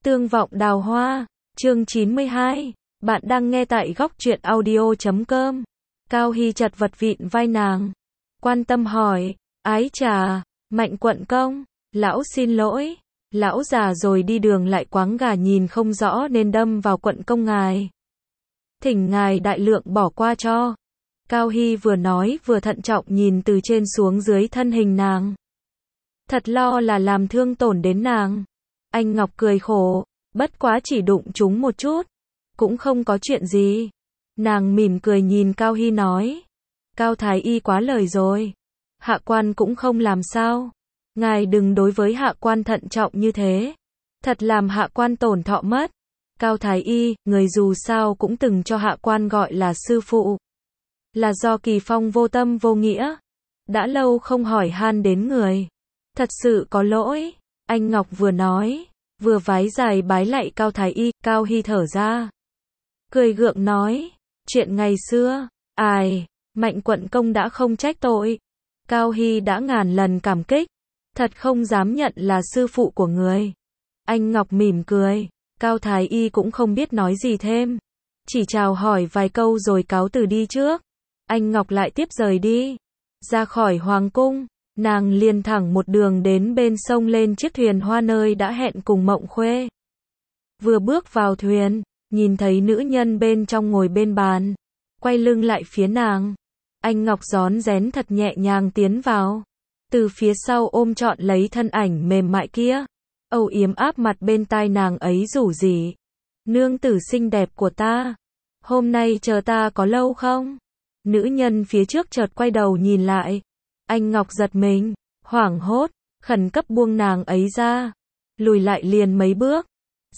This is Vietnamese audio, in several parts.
Tương vọng đào hoa, chương 92. Bạn đang nghe tại góc truyện audio.com. Cao Hy chật vật vịn vai nàng, quan tâm hỏi, ái chà, Mạnh quận công, lão xin lỗi, lão già rồi đi đường lại quáng gà nhìn không rõ nên đâm vào quận công ngài. Thỉnh ngài đại lượng bỏ qua cho. Cao Hy vừa nói vừa thận trọng nhìn từ trên xuống dưới thân hình nàng. Thật lo là làm thương tổn đến nàng. Anh Ngọc cười khổ, bất quá chỉ đụng chúng một chút, cũng không có chuyện gì. Nàng mỉm cười nhìn Cao Hy nói, Cao Thái Y quá lời rồi, hạ quan cũng không làm sao. Ngài đừng đối với hạ quan thận trọng như thế, thật làm hạ quan tổn thọ mất. Cao Thái Y, người dù sao cũng từng cho hạ quan gọi là sư phụ. Là do Kỳ Phong vô tâm vô nghĩa, đã lâu không hỏi han đến người, thật sự có lỗi. Anh Ngọc vừa nói, vừa vái dài bái lạy Cao Thái Y. Cao Hy thở ra, cười gượng nói, chuyện ngày xưa, ai, Mạnh quận công đã không trách tội. Cao Hy đã ngàn lần cảm kích, thật không dám nhận là sư phụ của người. Anh Ngọc mỉm cười, Cao Thái Y cũng không biết nói gì thêm, chỉ chào hỏi vài câu rồi cáo từ đi trước. Anh Ngọc lại tiếp rời đi, ra khỏi hoàng cung, nàng liền thẳng một đường đến bên sông lên chiếc thuyền hoa nơi đã hẹn cùng Mộng Khuê. Vừa bước vào thuyền, nhìn thấy nữ nhân bên trong ngồi bên bàn, quay lưng lại phía nàng. Anh Ngọc rón rén thật nhẹ nhàng tiến vào, từ phía sau ôm trọn lấy thân ảnh mềm mại kia, âu yếm áp mặt bên tai nàng ấy rủ rỉ, nương tử xinh đẹp của ta, hôm nay chờ ta có lâu không? Nữ nhân phía trước chợt quay đầu nhìn lại, anh Ngọc giật mình, hoảng hốt, khẩn cấp buông nàng ấy ra, lùi lại liền mấy bước.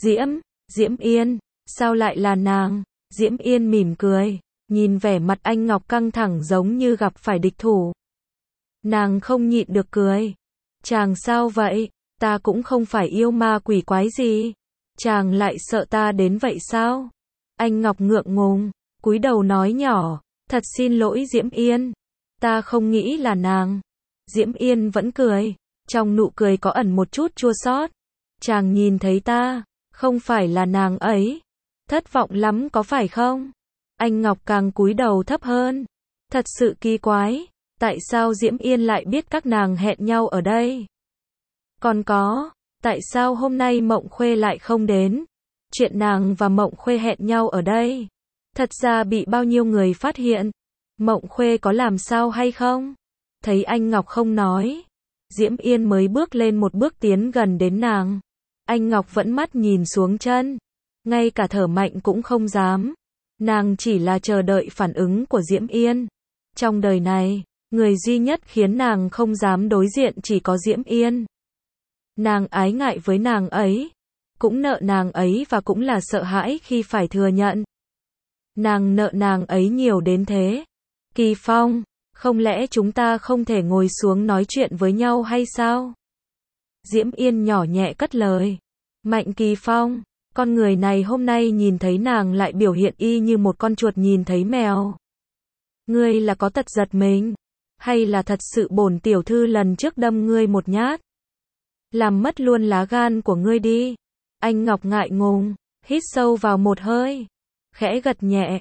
Diễm Yên, sao lại là nàng? Diễm Yên mỉm cười, nhìn vẻ mặt anh Ngọc căng thẳng giống như gặp phải địch thủ. Nàng không nhịn được cười, chàng sao vậy? Ta cũng không phải yêu ma quỷ quái gì, chàng lại sợ ta đến vậy sao? Anh Ngọc ngượng ngùng, cúi đầu nói nhỏ, thật xin lỗi Diễm Yên, ta không nghĩ là nàng. Diễm Yên vẫn cười, trong nụ cười có ẩn một chút chua xót. Chàng nhìn thấy ta, không phải là nàng ấy, thất vọng lắm có phải không? Anh Ngọc càng cúi đầu thấp hơn, thật sự kỳ quái, tại sao Diễm Yên lại biết các nàng hẹn nhau ở đây? Còn có, tại sao hôm nay Mộng Khuê lại không đến? Chuyện nàng và Mộng Khuê hẹn nhau ở đây, thật ra bị bao nhiêu người phát hiện? Mộng Khuê có làm sao hay không? Thấy anh Ngọc không nói, Diễm Yên mới bước lên một bước tiến gần đến nàng. Anh Ngọc vẫn mắt nhìn xuống chân, ngay cả thở mạnh cũng không dám. Nàng chỉ là chờ đợi phản ứng của Diễm Yên. Trong đời này, người duy nhất khiến nàng không dám đối diện chỉ có Diễm Yên. Nàng ái ngại với nàng ấy, cũng nợ nàng ấy và cũng là sợ hãi khi phải thừa nhận. Nàng nợ nàng ấy nhiều đến thế. Kỳ Phong, không lẽ chúng ta không thể ngồi xuống nói chuyện với nhau hay sao? Diễm Yên nhỏ nhẹ cất lời. Mạnh Kỳ Phong, con người này hôm nay nhìn thấy nàng lại biểu hiện y như một con chuột nhìn thấy mèo. Ngươi là có tật giật mình, hay là thật sự bổn tiểu thư lần trước đâm ngươi một nhát, làm mất luôn lá gan của ngươi đi? Anh Ngọc ngại ngùng, hít sâu vào một hơi, khẽ gật nhẹ,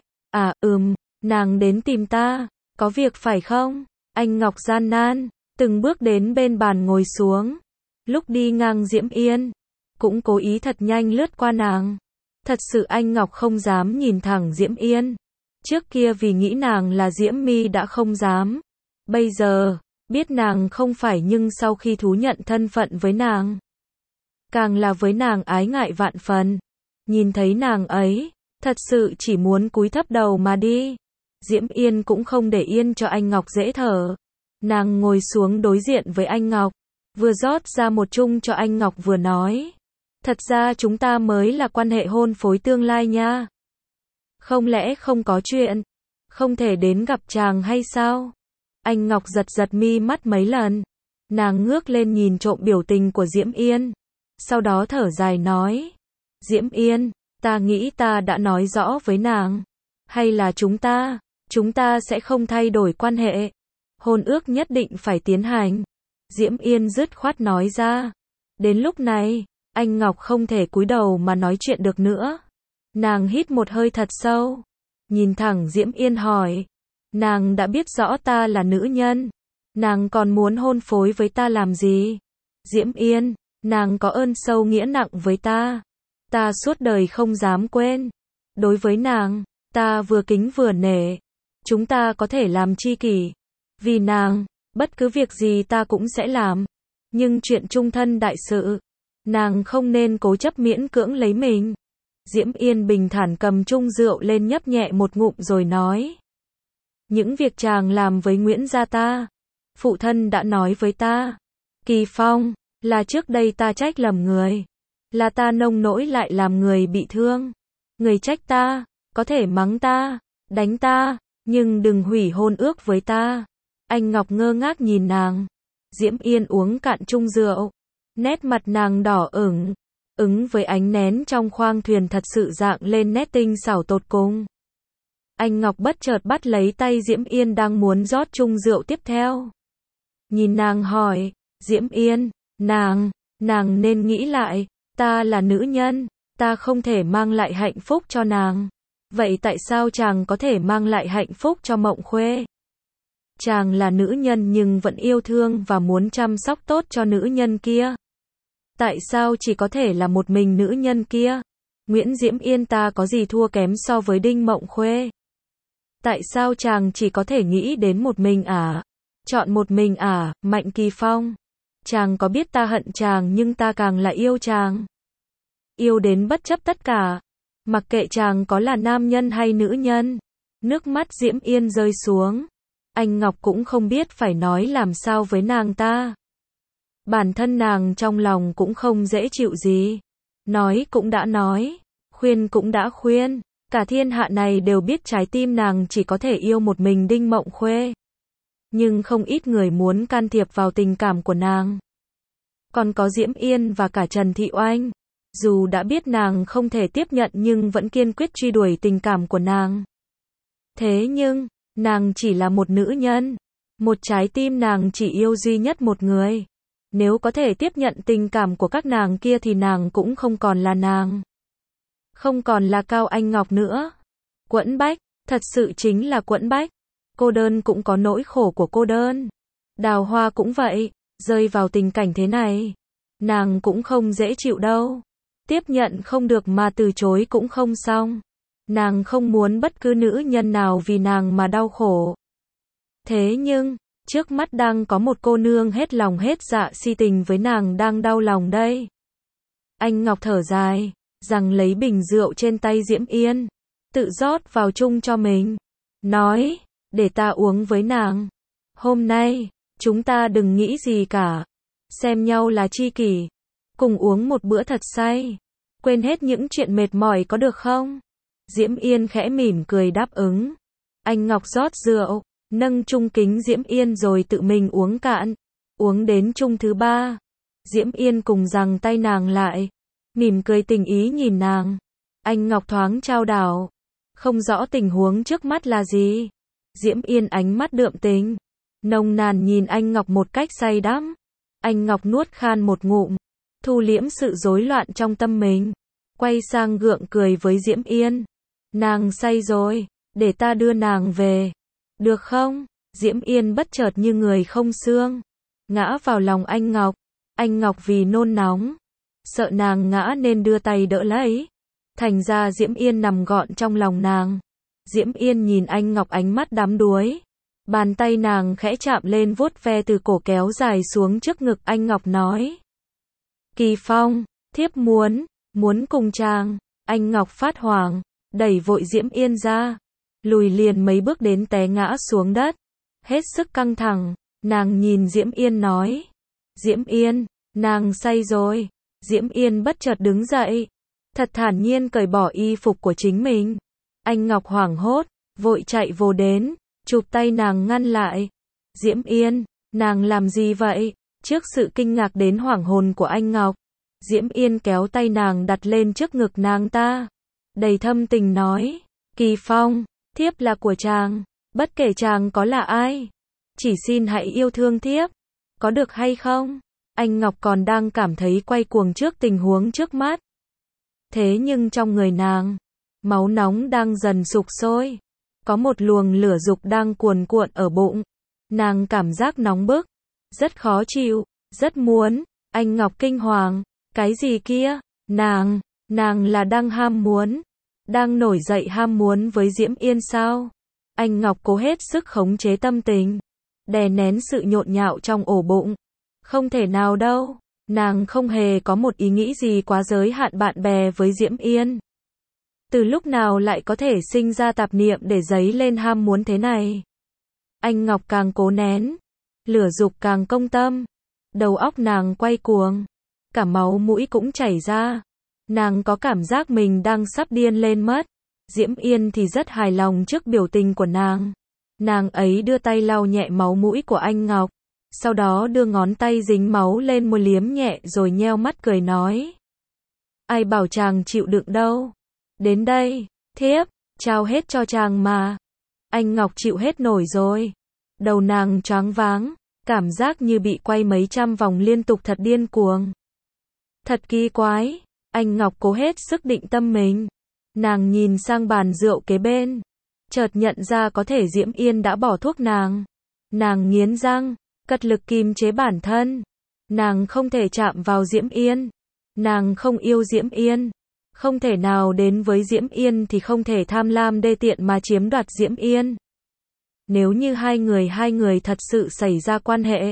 nàng đến tìm ta, có việc phải không? Anh Ngọc gian nan, từng bước đến bên bàn ngồi xuống, lúc đi ngang Diễm Yên, cũng cố ý thật nhanh lướt qua nàng. Thật sự anh Ngọc không dám nhìn thẳng Diễm Yên, trước kia vì nghĩ nàng là Diễm My đã không dám, bây giờ, biết nàng không phải nhưng sau khi thú nhận thân phận với nàng, càng là với nàng ái ngại vạn phần. Nhìn thấy nàng ấy, thật sự chỉ muốn cúi thấp đầu mà đi. Diễm Yên cũng không để yên cho anh Ngọc dễ thở. Nàng ngồi xuống đối diện với anh Ngọc, vừa rót ra một chung cho anh Ngọc vừa nói, thật ra chúng ta mới là quan hệ hôn phối tương lai nha. Không lẽ không có chuyện, không thể đến gặp chàng hay sao? Anh Ngọc giật giật mi mắt mấy lần, nàng ngước lên nhìn trộm biểu tình của Diễm Yên, sau đó thở dài nói, Diễm Yên, ta nghĩ ta đã nói rõ với nàng, hay là chúng ta sẽ không thay đổi quan hệ, hôn ước nhất định phải tiến hành. Diễm Yên dứt khoát nói ra. Đến lúc này, Anh Ngọc không thể cúi đầu mà nói chuyện được nữa. Nàng hít một hơi thật sâu, nhìn thẳng Diễm Yên hỏi. Nàng đã biết rõ ta là nữ nhân, nàng còn muốn hôn phối với ta làm gì? Diễm Yên, nàng có ơn sâu nghĩa nặng với ta. Ta suốt đời không dám quên. Đối với nàng, ta vừa kính vừa nể. Chúng ta có thể làm tri kỷ. Vì nàng, bất cứ việc gì ta cũng sẽ làm. Nhưng chuyện chung thân đại sự, nàng không nên cố chấp miễn cưỡng lấy mình. Diễm Yên bình thản cầm chung rượu lên nhấp nhẹ một ngụm rồi nói. Những việc chàng làm với Nguyễn gia ta, phụ thân đã nói với ta. Kỳ Phong, là trước đây ta trách lầm người. Là ta nông nỗi lại làm người bị thương. Người trách ta, có thể mắng ta, đánh ta, nhưng đừng hủy hôn ước với ta. Anh Ngọc ngơ ngác nhìn nàng. Diễm Yên uống cạn chung rượu. Nét mặt nàng đỏ ửng, ứng với ánh nén trong khoang thuyền thật sự dạng lên nét tinh xảo tột cùng. Anh Ngọc bất chợt bắt lấy tay Diễm Yên đang muốn rót chung rượu tiếp theo. Nhìn nàng hỏi, Diễm Yên, nàng nên nghĩ lại, ta là nữ nhân, ta không thể mang lại hạnh phúc cho nàng. Vậy tại sao chàng có thể mang lại hạnh phúc cho Mộng Khuê? Chàng là nữ nhân nhưng vẫn yêu thương và muốn chăm sóc tốt cho nữ nhân kia. Tại sao chỉ có thể là một mình nữ nhân kia? Nguyễn Diễm Yên ta có gì thua kém so với Đinh Mộng Khuê? Tại sao chàng chỉ có thể nghĩ đến một mình à? Chọn một mình à, Mạnh Kỳ Phong? Chàng có biết ta hận chàng nhưng ta càng là yêu chàng. Yêu đến bất chấp tất cả. Mặc kệ chàng có là nam nhân hay nữ nhân. Nước mắt Diễm Yên rơi xuống. Anh Ngọc cũng không biết phải nói làm sao với nàng ta. Bản thân nàng trong lòng cũng không dễ chịu gì. Nói cũng đã nói, khuyên cũng đã khuyên. Cả thiên hạ này đều biết trái tim nàng chỉ có thể yêu một mình Đinh Mộng Khuê. Nhưng không ít người muốn can thiệp vào tình cảm của nàng. Còn có Diễm Yên và cả Trần Thị Oanh. Dù đã biết nàng không thể tiếp nhận nhưng vẫn kiên quyết truy đuổi tình cảm của nàng. Thế nhưng, nàng chỉ là một nữ nhân. Một trái tim nàng chỉ yêu duy nhất một người. Nếu có thể tiếp nhận tình cảm của các nàng kia thì nàng cũng không còn là nàng. Không còn là Cao Anh Ngọc nữa. Quẫn bách, thật sự chính là quẫn bách. Cô đơn cũng có nỗi khổ của cô đơn. Đào Hoa cũng vậy, rơi vào tình cảnh thế này. Nàng cũng không dễ chịu đâu. Tiếp nhận không được mà từ chối cũng không xong. Nàng không muốn bất cứ nữ nhân nào vì nàng mà đau khổ. Thế nhưng, trước mắt đang có một cô nương hết lòng hết dạ si tình với nàng đang đau lòng đây. Anh Ngọc thở dài, rằng lấy bình rượu trên tay Diễm Yên, tự rót vào chung cho mình. Nói, để ta uống với nàng. Hôm nay, chúng ta đừng nghĩ gì cả. Xem nhau là tri kỷ. Cùng uống một bữa thật say. Quên hết những chuyện mệt mỏi có được không? Diễm Yên khẽ mỉm cười đáp ứng. Anh Ngọc rót rượu, nâng chung kính Diễm Yên rồi tự mình uống cạn. Uống đến chung thứ ba. Diễm Yên cùng giằng tay nàng lại. Mỉm cười tình ý nhìn nàng. Anh Ngọc thoáng chao đảo. Không rõ tình huống trước mắt là gì. Diễm Yên ánh mắt đượm tình. Nồng nàn nhìn anh Ngọc một cách say đắm. Anh Ngọc nuốt khan một ngụm. Thu liễm sự rối loạn trong tâm mình. Quay sang gượng cười với Diễm Yên. Nàng say rồi, để ta đưa nàng về. Được không? Diễm Yên bất chợt như người không xương. Ngã vào lòng anh Ngọc. Anh Ngọc vì nôn nóng. Sợ nàng ngã nên đưa tay đỡ lấy. Thành ra Diễm Yên nằm gọn trong lòng nàng. Diễm Yên nhìn anh Ngọc ánh mắt đắm đuối. Bàn tay nàng khẽ chạm lên vuốt ve từ cổ kéo dài xuống trước ngực anh Ngọc nói. Kỳ Phong, thiếp muốn cùng chàng. Anh Ngọc phát hoảng, đẩy vội Diễm Yên ra. Lùi liền mấy bước đến té ngã xuống đất. Hết sức căng thẳng, nàng nhìn Diễm Yên nói. Diễm Yên, nàng say rồi. Diễm Yên bất chợt đứng dậy. Thật thản nhiên cởi bỏ y phục của chính mình. Anh Ngọc hoảng hốt, vội chạy vô đến, chụp tay nàng ngăn lại. Diễm Yên, nàng làm gì vậy? Trước sự kinh ngạc đến hoảng hồn của anh Ngọc, Diễm Yên kéo tay nàng đặt lên trước ngực nàng ta. Đầy thâm tình nói, Kỳ Phong, thiếp là của chàng, bất kể chàng có là ai. Chỉ xin hãy yêu thương thiếp, có được hay không? Anh Ngọc còn đang cảm thấy quay cuồng trước tình huống trước mắt. Thế nhưng trong người nàng, máu nóng đang dần sục sôi. Có một luồng lửa dục đang cuồn cuộn ở bụng. Nàng cảm giác nóng bức, rất khó chịu, rất muốn. Anh Ngọc kinh hoàng, cái gì kia? Nàng là đang ham muốn, đang nổi dậy ham muốn với Diễm Yên sao? Anh Ngọc cố hết sức khống chế tâm tình, đè nén sự nhộn nhạo trong ổ bụng. Không thể nào đâu, nàng không hề có một ý nghĩ gì quá giới hạn bạn bè với Diễm Yên. Từ lúc nào lại có thể sinh ra tạp niệm để dấy lên ham muốn thế này? Anh Ngọc càng cố nén, lửa dục càng công tâm. Đầu óc nàng quay cuồng, cả máu mũi cũng chảy ra. Nàng có cảm giác mình đang sắp điên lên mất. Diễm Yên thì rất hài lòng trước biểu tình của nàng. Nàng ấy đưa tay lau nhẹ máu mũi của anh Ngọc, sau đó đưa ngón tay dính máu lên môi liếm nhẹ rồi nheo mắt cười nói. Ai bảo chàng chịu đựng đâu. Đến đây, thiếp, trao hết cho chàng mà. Anh Ngọc chịu hết nổi rồi. Đầu nàng choáng váng, cảm giác như bị quay mấy trăm vòng liên tục thật điên cuồng. Thật kỳ quái, anh Ngọc cố hết sức định tâm mình. Nàng nhìn sang bàn rượu kế bên, chợt nhận ra có thể Diễm Yên đã bỏ thuốc nàng. Nàng nghiến răng, cật lực kìm chế bản thân. Nàng không thể chạm vào Diễm Yên. Nàng không yêu Diễm Yên. Không thể nào đến với Diễm Yên thì không thể tham lam đê tiện mà chiếm đoạt Diễm Yên. Nếu như hai người thật sự xảy ra quan hệ,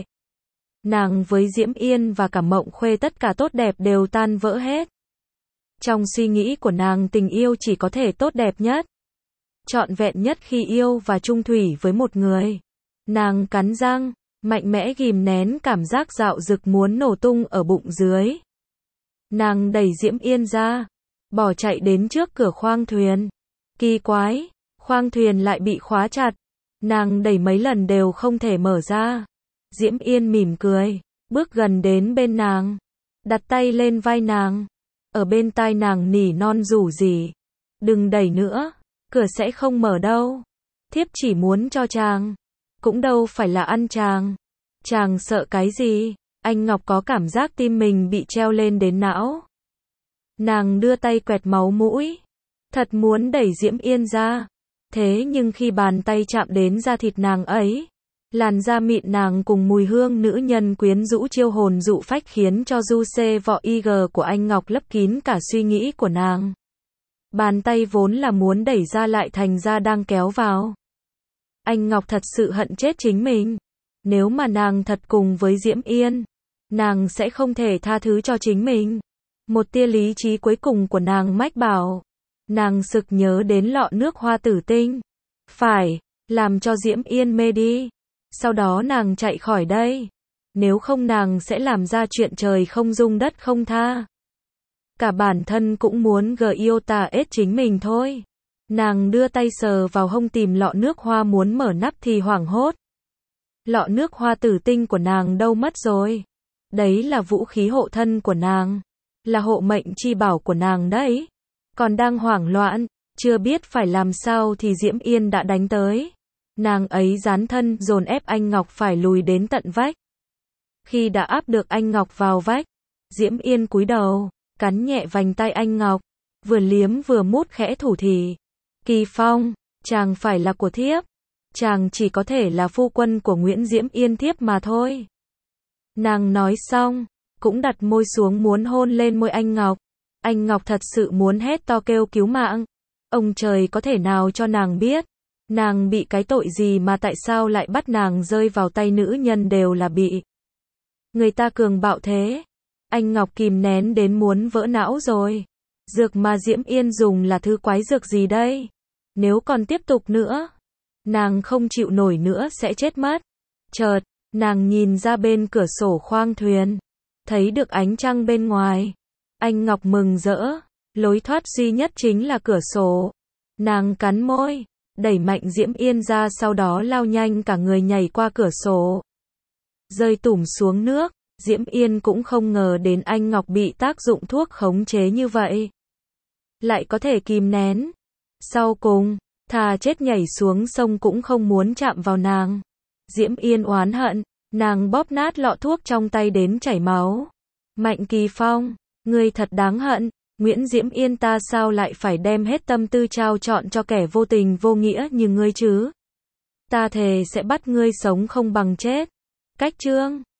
nàng với Diễm Yên và cả Mộng Khuê tất cả tốt đẹp đều tan vỡ hết. Trong suy nghĩ của nàng tình yêu chỉ có thể tốt đẹp nhất, trọn vẹn nhất khi yêu và chung thủy với một người. Nàng cắn răng, mạnh mẽ ghìm nén cảm giác dạo dực muốn nổ tung ở bụng dưới. Nàng đẩy Diễm Yên ra, bỏ chạy đến trước cửa khoang thuyền. Kỳ quái, khoang thuyền lại bị khóa chặt. Nàng đẩy mấy lần đều không thể mở ra. Diễm Yên mỉm cười, bước gần đến bên nàng, đặt tay lên vai nàng, ở bên tai nàng nỉ non rủ rỉ. Đừng đẩy nữa, cửa sẽ không mở đâu. Thiếp chỉ muốn cho chàng, cũng đâu phải là ăn chàng. Chàng sợ cái gì? Anh Ngọc có cảm giác tim mình bị treo lên đến não. Nàng đưa tay quẹt máu mũi, thật muốn đẩy Diễm Yên ra. Thế nhưng khi bàn tay chạm đến da thịt nàng ấy, làn da mịn nàng cùng mùi hương nữ nhân quyến rũ chiêu hồn dụ phách khiến cho du xê vọ IG của anh Ngọc lấp kín cả suy nghĩ của nàng. Bàn tay vốn là muốn đẩy ra lại thành ra đang kéo vào. Anh Ngọc thật sự hận chết chính mình. Nếu mà nàng thật cùng với Diễm Yên, nàng sẽ không thể tha thứ cho chính mình. Một tia lý trí cuối cùng của nàng mách bảo. Nàng sực nhớ đến lọ nước hoa tử tinh. Phải, làm cho Diễm Yên mê đi. Sau đó nàng chạy khỏi đây. Nếu không nàng sẽ làm ra chuyện trời không dung đất không tha. Cả bản thân cũng muốn Giota ết chính mình thôi. Nàng đưa tay sờ vào hông tìm lọ nước hoa muốn mở nắp thì hoảng hốt. Lọ nước hoa tử tinh của nàng đâu mất rồi. Đấy là vũ khí hộ thân của nàng. Là hộ mệnh chi bảo của nàng đấy. Còn đang hoảng loạn, chưa biết phải làm sao thì Diễm Yên đã đánh tới. Nàng ấy dán thân dồn ép anh Ngọc phải lùi đến tận vách. Khi đã áp được anh Ngọc vào vách, Diễm Yên cúi đầu, cắn nhẹ vành tay anh Ngọc, vừa liếm vừa mút khẽ thủ thỉ. Kỳ Phong, chàng phải là của thiếp. Chàng chỉ có thể là phu quân của Nguyễn Diễm Yên thiếp mà thôi. Nàng nói xong, cũng đặt môi xuống muốn hôn lên môi anh Ngọc. Anh Ngọc thật sự muốn hét to kêu cứu mạng. Ông trời có thể nào cho nàng biết. Nàng bị cái tội gì mà tại sao lại bắt nàng rơi vào tay nữ nhân đều là bị người ta cường bạo thế. Anh Ngọc kìm nén đến muốn vỡ não rồi. Dược mà Diễm Yên dùng là thứ quái dược gì đây? Nếu còn tiếp tục nữa, nàng không chịu nổi nữa sẽ chết mất. Chợt, nàng nhìn ra bên cửa sổ khoang thuyền, thấy được ánh trăng bên ngoài. Anh Ngọc mừng rỡ, lối thoát duy nhất chính là cửa sổ. Nàng cắn môi, đẩy mạnh Diễm Yên ra sau đó lao nhanh cả người nhảy qua cửa sổ. Rơi tủm xuống nước, Diễm Yên cũng không ngờ đến anh Ngọc bị tác dụng thuốc khống chế như vậy. Lại có thể kìm nén. Sau cùng, thà chết nhảy xuống sông cũng không muốn chạm vào nàng. Diễm Yên oán hận, Nàng bóp nát lọ thuốc trong tay đến chảy máu. Mạnh Kỳ Phong, ngươi thật đáng hận, Nguyễn Diễm Yên ta sao lại phải đem hết tâm tư trao trọn cho kẻ vô tình vô nghĩa như ngươi chứ? Ta thề sẽ bắt ngươi sống không bằng chết. Cách chương